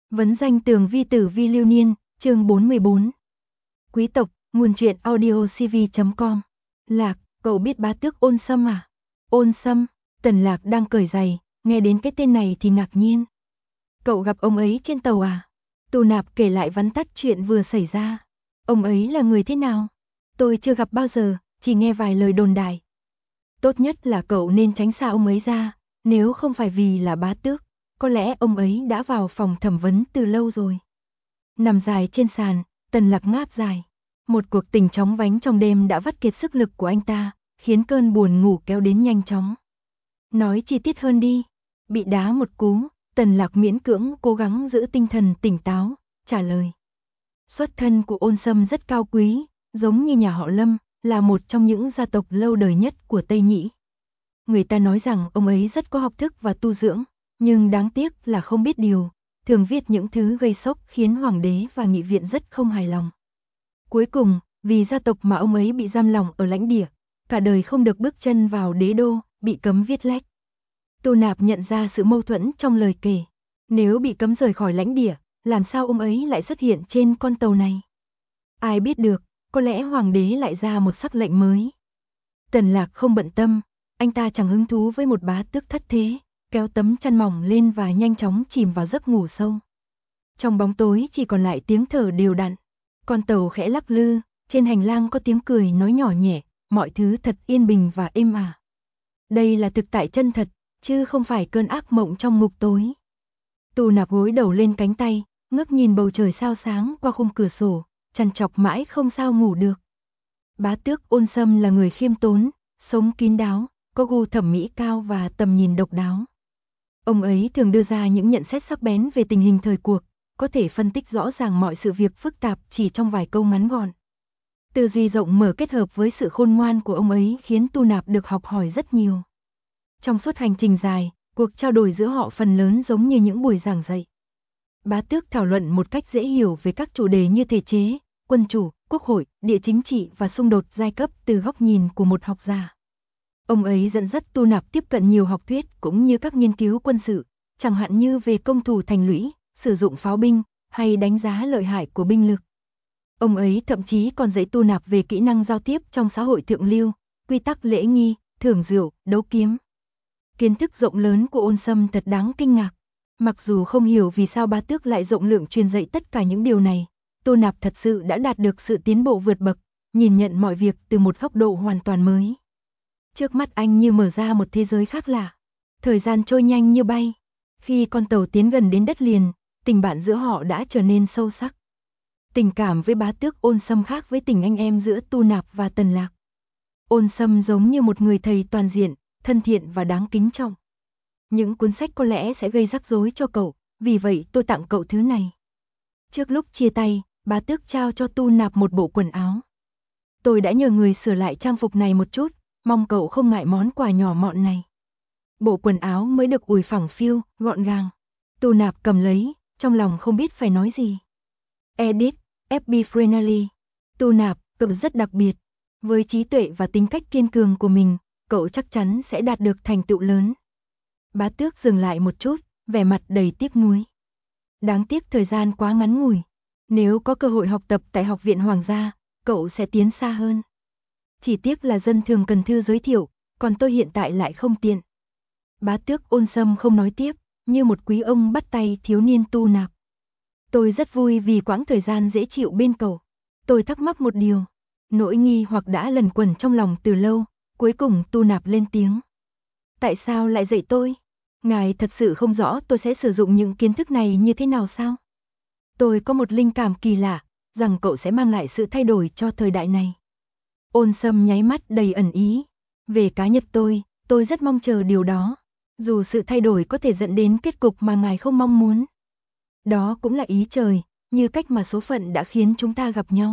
Vấn danh tường vi tử vi lưu niên, chương 44. Quý tộc, nguồn truyện audio cv.com. Lạc, cậu biết bá tước Ôn Sâm à? Ôn Sâm, Tần Lạc đang cởi giày, nghe đến cái tên này thì ngạc nhiên. Cậu gặp ông ấy trên tàu à? Tu Nạp kể lại vắn tắt chuyện vừa xảy ra. Ông ấy là người thế nào? Tôi chưa gặp bao giờ, chỉ nghe vài lời đồn đại. Tốt nhất là cậu nên tránh xa ông ấy ra, nếu không phải vì là bá tước, có lẽ ông ấy đã vào phòng thẩm vấn từ lâu rồi. Nằm dài trên sàn, Tần Lạc ngáp dài. Một cuộc tình chóng vánh trong đêm đã vắt kiệt sức lực của anh ta, khiến cơn buồn ngủ kéo đến nhanh chóng. Nói chi tiết hơn đi. Bị đá một cú, Tần Lạc miễn cưỡng cố gắng giữ tinh thần tỉnh táo, trả lời. Xuất thân của Ôn Sâm rất cao quý, giống như nhà họ Lâm, là một trong những gia tộc lâu đời nhất của Tây Nhĩ. Người ta nói rằng ông ấy rất có học thức và tu dưỡng, nhưng đáng tiếc là không biết điều, thường viết những thứ gây sốc khiến hoàng đế và nghị viện rất không hài lòng. Cuối cùng, vì gia tộc mà ông ấy bị giam lỏng ở lãnh địa, cả đời không được bước chân vào đế đô, bị cấm viết lách. Tu Nạp nhận ra sự mâu thuẫn trong lời kể. Nếu bị cấm rời khỏi lãnh địa, làm sao ông ấy lại xuất hiện trên con tàu này? Ai biết được, có lẽ hoàng đế lại ra một sắc lệnh mới. Tần Lạc không bận tâm, anh ta chẳng hứng thú với một bá tước thất thế, kéo tấm chăn mỏng lên và nhanh chóng chìm vào giấc ngủ sâu. Trong bóng tối chỉ còn lại tiếng thở đều đặn. Con tàu khẽ lắc lư, trên hành lang có tiếng cười nói nhỏ nhẹ, mọi thứ thật yên bình và êm ả. Đây là thực tại chân thật, chứ không phải cơn ác mộng trong ngục tối. Tu Nạp gối đầu lên cánh tay, ngước nhìn bầu trời sao sáng qua khung cửa sổ, trằn trọc mãi không sao ngủ được. Bá tước Ôn Sâm là người khiêm tốn, sống kín đáo, có gu thẩm mỹ cao và tầm nhìn độc đáo. Ông ấy thường đưa ra những nhận xét sắc bén về tình hình thời cuộc, có thể phân tích rõ ràng mọi sự việc phức tạp chỉ trong vài câu ngắn gọn. Tư duy rộng mở kết hợp với sự khôn ngoan của ông ấy khiến Tu Nạp được học hỏi rất nhiều. Trong suốt hành trình dài, cuộc trao đổi giữa họ phần lớn giống như những buổi giảng dạy. Bá tước thảo luận một cách dễ hiểu về các chủ đề như thể chế, quân chủ, quốc hội, địa chính trị và xung đột giai cấp từ góc nhìn của một học giả. Ông ấy dẫn dắt Tu Nạp tiếp cận nhiều học thuyết cũng như các nghiên cứu quân sự, chẳng hạn như về công thủ thành lũy, sử dụng pháo binh, hay đánh giá lợi hại của binh lực. Ông ấy thậm chí còn dạy Tu Nạp về kỹ năng giao tiếp trong xã hội thượng lưu, quy tắc lễ nghi, thưởng rượu, đấu kiếm. Kiến thức rộng lớn của Ôn Sâm thật đáng kinh ngạc. Mặc dù không hiểu vì sao bá tước lại rộng lượng truyền dạy tất cả những điều này, Tu Nạp thật sự đã đạt được sự tiến bộ vượt bậc, nhìn nhận mọi việc từ một góc độ hoàn toàn mới. Trước mắt anh như mở ra một thế giới khác lạ. Thời gian trôi nhanh như bay. Khi con tàu tiến gần đến đất liền, tình bạn giữa họ đã trở nên sâu sắc. Tình cảm với bá tước Ôn Sâm khác với tình anh em giữa Tu Nạp và Tần Lạc. Ôn Sâm giống như một người thầy toàn diện, thân thiện và đáng kính trọng. Những cuốn sách có lẽ sẽ gây rắc rối cho cậu, vì vậy tôi tặng cậu thứ này. Trước lúc chia tay, bá tước trao cho Tu Nạp một bộ quần áo. Tôi đã nhờ người sửa lại trang phục này một chút, mong cậu không ngại món quà nhỏ mọn này. Bộ quần áo mới được ủi phẳng phiu, gọn gàng. Tu Nạp cầm lấy, trong lòng không biết phải nói gì. Edit, FB Friendly. Tu Nạp, cậu rất đặc biệt. Với trí tuệ và tính cách kiên cường của mình, cậu chắc chắn sẽ đạt được thành tựu lớn. Bá tước dừng lại một chút, vẻ mặt đầy tiếc nuối. Đáng tiếc thời gian quá ngắn ngủi. Nếu có cơ hội học tập tại Học viện Hoàng gia, cậu sẽ tiến xa hơn. Chỉ tiếc là dân thường cần thư giới thiệu, còn tôi hiện tại lại không tiện. Bá tước Ôn Sâm không nói tiếp, như một quý ông bắt tay thiếu niên Tu Nạp. Tôi rất vui vì quãng thời gian dễ chịu bên cậu. Tôi thắc mắc một điều. Nỗi nghi hoặc đã lẩn quẩn trong lòng từ lâu, cuối cùng Tu Nạp lên tiếng. Tại sao lại dạy tôi? Ngài thật sự không rõ tôi sẽ sử dụng những kiến thức này như thế nào sao? Tôi có một linh cảm kỳ lạ, rằng cậu sẽ mang lại sự thay đổi cho thời đại này. Ôn Sâm nháy mắt đầy ẩn ý. Về cá nhân tôi rất mong chờ điều đó. Dù sự thay đổi có thể dẫn đến kết cục mà ngài không mong muốn. Đó cũng là ý trời, như cách mà số phận đã khiến chúng ta gặp nhau.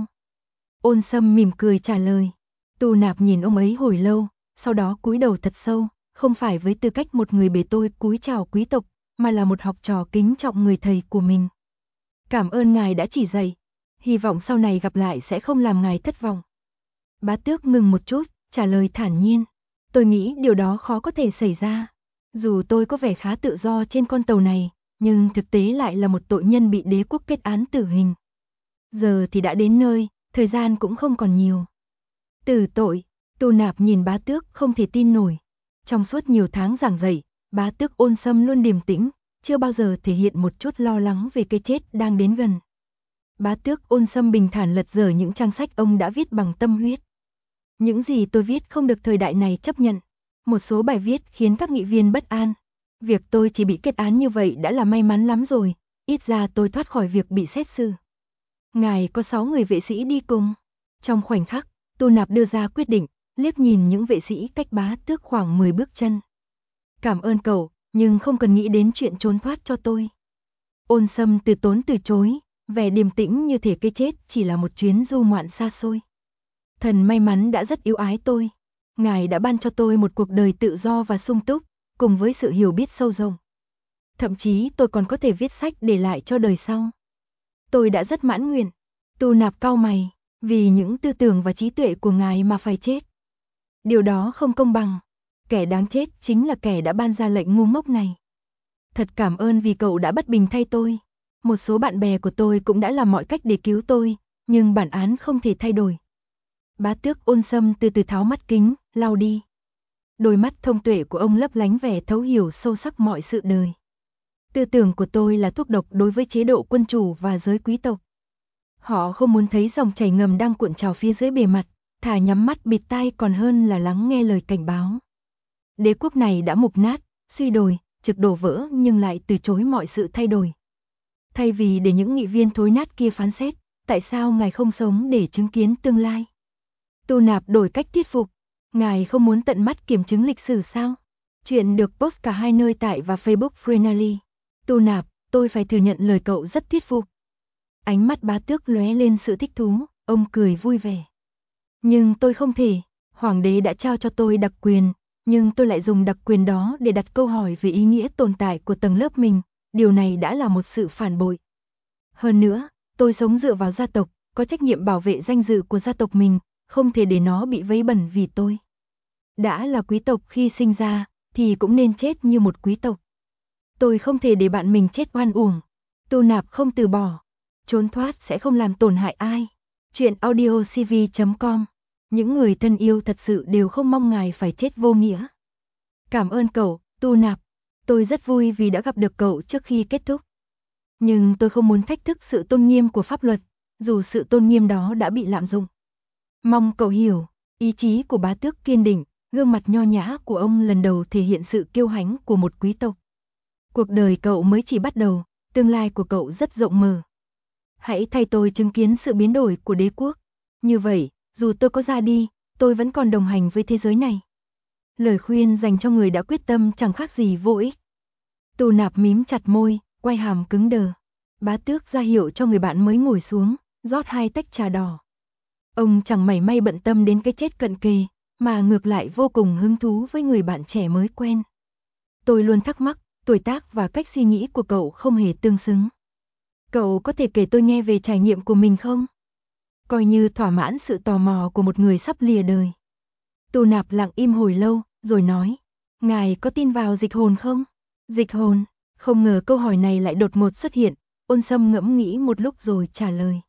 Ôn Sâm mỉm cười trả lời. Tu Nạp nhìn ông ấy hồi lâu, sau đó cúi đầu thật sâu, không phải với tư cách một người bề tôi cúi chào quý tộc, mà là một học trò kính trọng người thầy của mình. Cảm ơn ngài đã chỉ dạy, hy vọng sau này gặp lại sẽ không làm ngài thất vọng. Bá tước ngừng một chút, trả lời thản nhiên. Tôi nghĩ điều đó khó có thể xảy ra. Dù tôi có vẻ khá tự do trên con tàu này, nhưng thực tế lại là một tội nhân bị đế quốc kết án tử hình. Giờ thì đã đến nơi, thời gian cũng không còn nhiều. Tử tội, Tu Nạp nhìn Bá Tước không thể tin nổi. Trong suốt nhiều tháng giảng dạy, Bá Tước Ôn Sâm luôn điềm tĩnh, chưa bao giờ thể hiện một chút lo lắng về cái chết đang đến gần. Bá Tước Ôn Sâm bình thản lật dở những trang sách ông đã viết bằng tâm huyết. Những gì tôi viết không được thời đại này chấp nhận. Một số bài viết khiến các nghị viên bất an. Việc tôi chỉ bị kết án như vậy đã là may mắn lắm rồi, ít ra tôi thoát khỏi việc bị xét xử. Ngài có 6 người vệ sĩ đi cùng. Trong khoảnh khắc, Tu Nạp đưa ra quyết định, liếc nhìn những vệ sĩ cách Bá Tước khoảng 10 bước chân. Cảm ơn cậu, nhưng không cần nghĩ đến chuyện trốn thoát cho tôi. Ôn Sâm từ tốn từ chối, vẻ điềm tĩnh như thể cái chết chỉ là một chuyến du ngoạn xa xôi. Thần may mắn đã rất yêu ái tôi. Ngài đã ban cho tôi một cuộc đời tự do và sung túc, cùng với sự hiểu biết sâu rộng. Thậm chí tôi còn có thể viết sách để lại cho đời sau. Tôi đã rất mãn nguyện. Tu Nạp cau mày, vì những tư tưởng và trí tuệ của ngài mà phải chết. Điều đó không công bằng. Kẻ đáng chết chính là kẻ đã ban ra lệnh ngu ngốc này. Thật cảm ơn vì cậu đã bất bình thay tôi. Một số bạn bè của tôi cũng đã làm mọi cách để cứu tôi, nhưng bản án không thể thay đổi. Bá Tước Ôn Sâm từ từ tháo mắt kính, lau đi. Đôi mắt thông tuệ của ông lấp lánh vẻ thấu hiểu sâu sắc mọi sự đời. Tư tưởng của tôi là thuốc độc đối với chế độ quân chủ và giới quý tộc. Họ không muốn thấy dòng chảy ngầm đang cuộn trào phía dưới bề mặt, thà nhắm mắt bịt tai còn hơn là lắng nghe lời cảnh báo. Đế quốc này đã mục nát, suy đồi, trực đổ vỡ nhưng lại từ chối mọi sự thay đổi. Thay vì để những nghị viên thối nát kia phán xét, tại sao ngài không sống để chứng kiến tương lai? Tu Nạp đổi cách thuyết phục. Ngài không muốn tận mắt kiểm chứng lịch sử sao? Chuyện được post cả hai nơi tại và Facebook Freenally. Tu Nạp, tôi phải thừa nhận lời cậu rất thuyết phục. Ánh mắt Bá Tước lóe lên sự thích thú, ông cười vui vẻ. Nhưng tôi không thể, Hoàng đế đã trao cho tôi đặc quyền, nhưng tôi lại dùng đặc quyền đó để đặt câu hỏi về ý nghĩa tồn tại của tầng lớp mình, điều này đã là một sự phản bội. Hơn nữa, tôi sống dựa vào gia tộc, có trách nhiệm bảo vệ danh dự của gia tộc mình, không thể để nó bị vấy bẩn vì tôi. Đã là quý tộc khi sinh ra, thì cũng nên chết như một quý tộc. Tôi không thể để bạn mình chết oan uổng. Tu Nạp không từ bỏ. Trốn thoát sẽ không làm tổn hại ai. Chuyện audiocv.com. Những người thân yêu thật sự đều không mong ngài phải chết vô nghĩa. Cảm ơn cậu, Tu Nạp. Tôi rất vui vì đã gặp được cậu trước khi kết thúc. Nhưng tôi không muốn thách thức sự tôn nghiêm của pháp luật, dù sự tôn nghiêm đó đã bị lạm dụng. Mong cậu hiểu, ý chí của Bá Tước kiên định, gương mặt nho nhã của ông lần đầu thể hiện sự kiêu hãnh của một quý tộc. Cuộc đời cậu mới chỉ bắt đầu, tương lai của cậu rất rộng mở. Hãy thay tôi chứng kiến sự biến đổi của đế quốc. Như vậy, dù tôi có ra đi, tôi vẫn còn đồng hành với thế giới này. Lời khuyên dành cho người đã quyết tâm chẳng khác gì vô ích. Tu Nạp mím chặt môi, quay hàm cứng đờ. Bá Tước ra hiệu cho người bạn mới ngồi xuống, rót 2 tách trà đỏ. Ông chẳng mảy may bận tâm đến cái chết cận kề, mà ngược lại vô cùng hứng thú với người bạn trẻ mới quen. Tôi luôn thắc mắc, tuổi tác và cách suy nghĩ của cậu không hề tương xứng. Cậu có thể kể tôi nghe về trải nghiệm của mình không? Coi như thỏa mãn sự tò mò của một người sắp lìa đời. Tu Nạp lặng im hồi lâu, rồi nói, ngài có tin vào dịch hồn không? Dịch hồn? Không ngờ câu hỏi này lại đột ngột xuất hiện, Ôn Sâm ngẫm nghĩ một lúc rồi trả lời.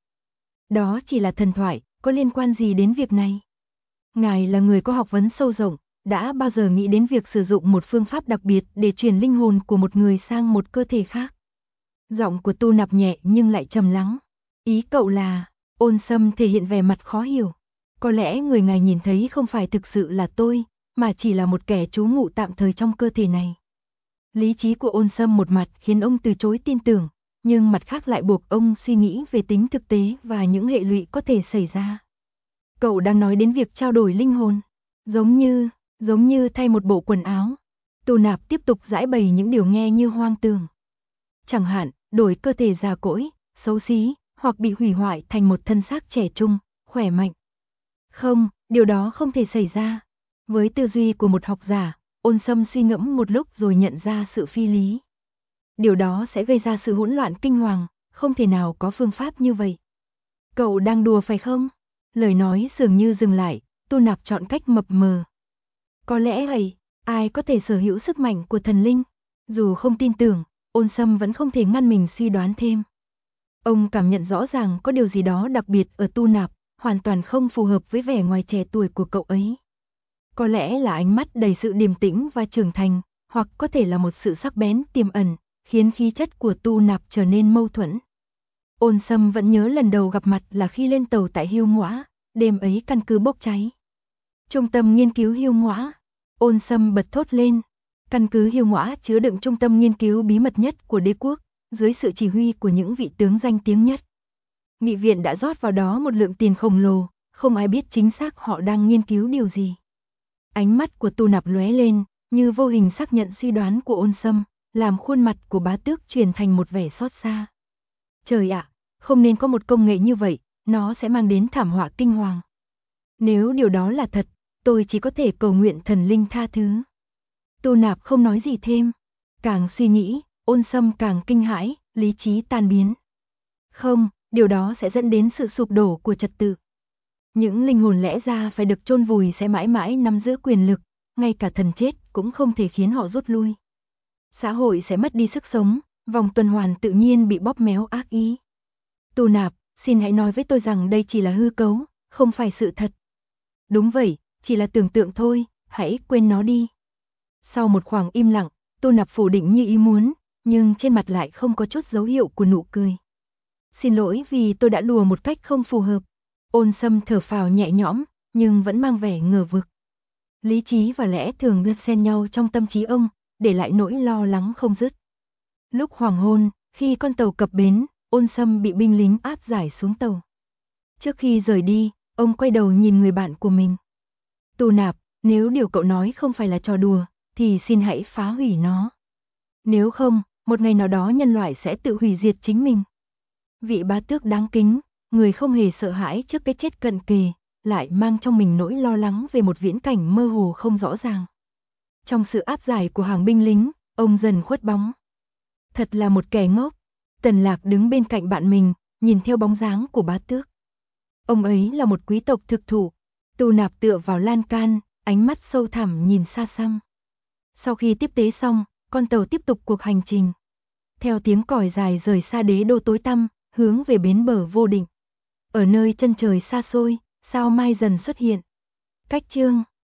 Đó chỉ là thần thoại, có liên quan gì đến việc này? Ngài là người có học vấn sâu rộng, đã bao giờ nghĩ đến việc sử dụng một phương pháp đặc biệt để truyền linh hồn của một người sang một cơ thể khác? Giọng của Tu Nạp nhẹ nhưng lại trầm lắng. Ý cậu là, Ôn Sâm thể hiện vẻ mặt khó hiểu. Có lẽ người ngài nhìn thấy không phải thực sự là tôi, mà chỉ là một kẻ trú ngụ tạm thời trong cơ thể này. Lý trí của Ôn Sâm một mặt khiến ông từ chối tin tưởng, nhưng mặt khác lại buộc ông suy nghĩ về tính thực tế và những hệ lụy có thể xảy ra. Cậu đang nói đến việc trao đổi linh hồn, giống như thay một bộ quần áo. Tu Nạp tiếp tục giãi bày những điều nghe như hoang tưởng. Chẳng hạn, đổi cơ thể già cỗi, xấu xí, hoặc bị hủy hoại thành một thân xác trẻ trung, khỏe mạnh. Không, điều đó không thể xảy ra. Với tư duy của một học giả, Ôn Sâm suy ngẫm một lúc rồi nhận ra sự phi lý. Điều đó sẽ gây ra sự hỗn loạn kinh hoàng, không thể nào có phương pháp như vậy. Cậu đang đùa phải không? Lời nói dường như dừng lại, Tu Nạp chọn cách mập mờ. Có lẽ vậy, ai có thể sở hữu sức mạnh của thần linh? Dù không tin tưởng, Ôn Sâm vẫn không thể ngăn mình suy đoán thêm. Ông cảm nhận rõ ràng có điều gì đó đặc biệt ở Tu Nạp, hoàn toàn không phù hợp với vẻ ngoài trẻ tuổi của cậu ấy. Có lẽ là ánh mắt đầy sự điềm tĩnh và trưởng thành, hoặc có thể là một sự sắc bén tiềm ẩn, khiến khí chất của Tu Nạp trở nên mâu thuẫn. Ôn Sâm vẫn nhớ lần đầu gặp mặt là khi lên tàu tại Hiêu Ngõa, đêm ấy căn cứ bốc cháy. Trung tâm nghiên cứu Hiêu Ngõa. Ôn Sâm bật thốt lên. Căn cứ Hiêu Ngõa chứa đựng trung tâm nghiên cứu bí mật nhất của đế quốc, dưới sự chỉ huy của những vị tướng danh tiếng nhất. Nghị viện đã rót vào đó một lượng tiền khổng lồ, không ai biết chính xác họ đang nghiên cứu điều gì. Ánh mắt của Tu Nạp lóe lên, như vô hình xác nhận suy đoán của Ôn Sâm, làm khuôn mặt của bá tước chuyển thành một vẻ xót xa. Trời ạ, không nên có một công nghệ như vậy, nó sẽ mang đến thảm họa kinh hoàng. Nếu điều đó là thật, tôi chỉ có thể cầu nguyện thần linh tha thứ. Tu Nạp không nói gì thêm. Càng suy nghĩ, Ôn Sâm càng kinh hãi, lý trí tan biến. Không, điều đó sẽ dẫn đến sự sụp đổ của trật tự. Những linh hồn lẽ ra phải được chôn vùi sẽ mãi mãi nắm giữ quyền lực, ngay cả thần chết cũng không thể khiến họ rút lui. Xã hội sẽ mất đi sức sống, vòng tuần hoàn tự nhiên bị bóp méo ác ý. Tu Nạp, xin hãy nói với tôi rằng đây chỉ là hư cấu, không phải sự thật. Đúng vậy, chỉ là tưởng tượng thôi, hãy quên nó đi. Sau một khoảng im lặng, Tu Nạp phủ định như ý muốn, nhưng trên mặt lại không có chút dấu hiệu của nụ cười. Xin lỗi vì tôi đã đùa một cách không phù hợp. Ôn Sâm thở phào nhẹ nhõm, nhưng vẫn mang vẻ ngờ vực. Lý trí và lẽ thường đan xen nhau trong tâm trí ông, để lại nỗi lo lắng không dứt. Lúc hoàng hôn, khi con tàu cập bến, Ôn Sâm bị binh lính áp giải xuống tàu. Trước khi rời đi, ông quay đầu nhìn người bạn của mình. Tu Nạp, nếu điều cậu nói không phải là trò đùa, thì xin hãy phá hủy nó. Nếu không, một ngày nào đó nhân loại sẽ tự hủy diệt chính mình. Vị bá tước đáng kính, người không hề sợ hãi trước cái chết cận kề, lại mang trong mình nỗi lo lắng về một viễn cảnh mơ hồ không rõ ràng. Trong sự áp giải của hàng binh lính, ông dần khuất bóng. Thật là một kẻ ngốc. Tần Lạc đứng bên cạnh bạn mình, nhìn theo bóng dáng của bá tước. Ông ấy là một quý tộc thực thụ. Tu Nạp tựa vào lan can, ánh mắt sâu thẳm nhìn xa xăm. Sau khi tiếp tế xong, con tàu tiếp tục cuộc hành trình. Theo tiếng còi dài rời xa đế đô tối tăm, hướng về bến bờ vô định. Ở nơi chân trời xa xôi, sao mai dần xuất hiện. Cách chương